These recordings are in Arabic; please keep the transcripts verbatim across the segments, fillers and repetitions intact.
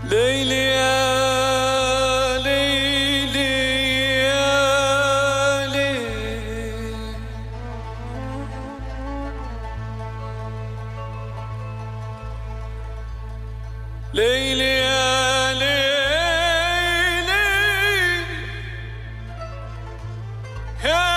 ليلي يا ليلي يا ليل، ليلي يا ليلي يا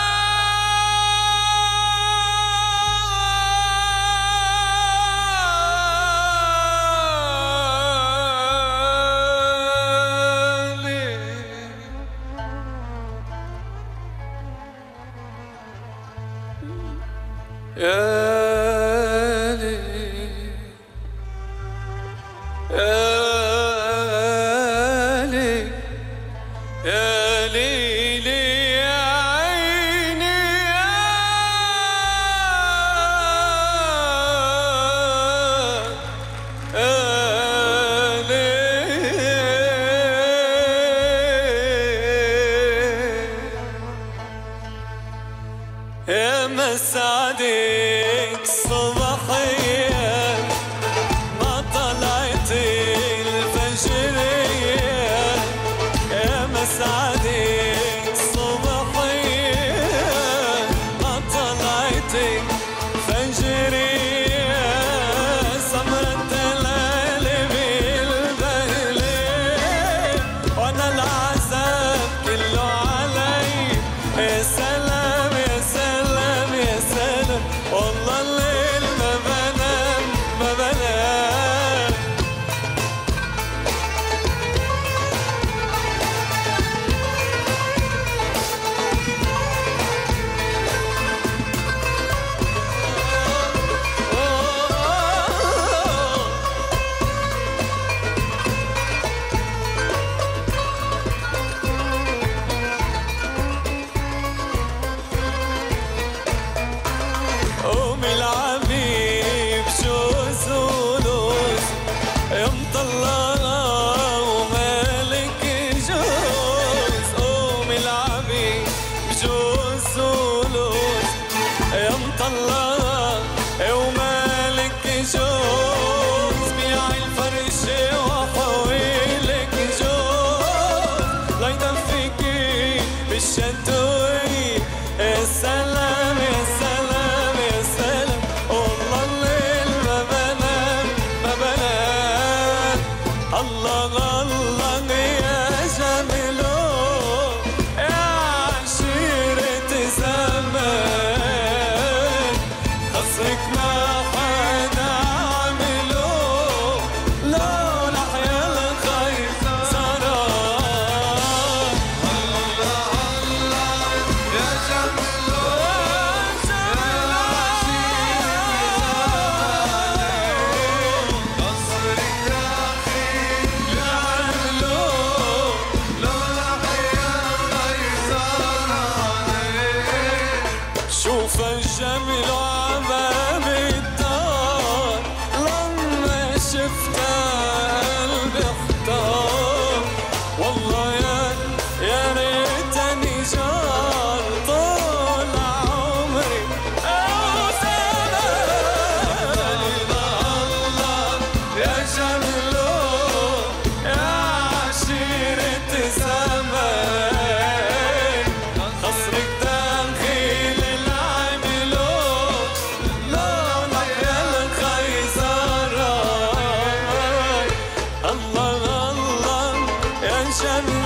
يا ليل يا ليل يا ليلي يا عيني يا ليل يا مسعدك صباحية ما طلعت الفجرية، يا مسعدك صباحية ما طلعت الفجرية، سمرت الليل بالبهلة وانا العذاب كله علي. يا سلام يا سلام يا سلام والله الليل ما بنام ما بنام. قومي العبي بجوز ولوز يا مطلقة ومالك جوز، قومي العبي بجوز ولوز يا مطلقة ومالك جوز، بيعي الفرشة وحويلك جوز ليدفيكي بالشتوي. يا سلام يا سلام يا سلام والله الليل ما بنام ما بنام. الله الله يا جميلو يا عشيرة زمان، قصرك ما حدا عملو لو لحيا الخير سران. الله الله يا جميلو يا عشيرة زمان، قصرك أخي يا عملو لو لحيا الخير سران. شوف الجميل وعمام الدار لما شفته قلبي احتار، والله يا يا ريتني جار طول عمري أو سنة. الله يا جميلو يا عشيرة زمان، قصرك داخل العملو لو لحيا الخيزران. الله الله يا جميل